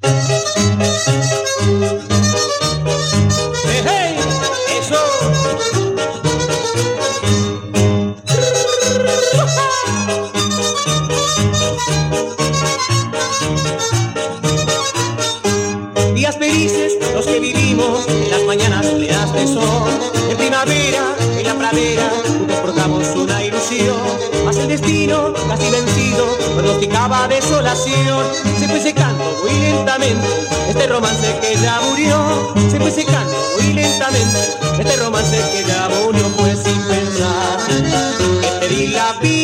Hey, eso. Días felices los que vivimos, en las mañanas plenas de sol, en primavera, en la pradera, juntos portamos una ilusión, mas el destino, casi vencido, pronosticaba desolación. Se fue secando muy lentamente este romance que ya murió, se fue secando muy lentamente este romance que ya murió, pues sin pensar que te di la vida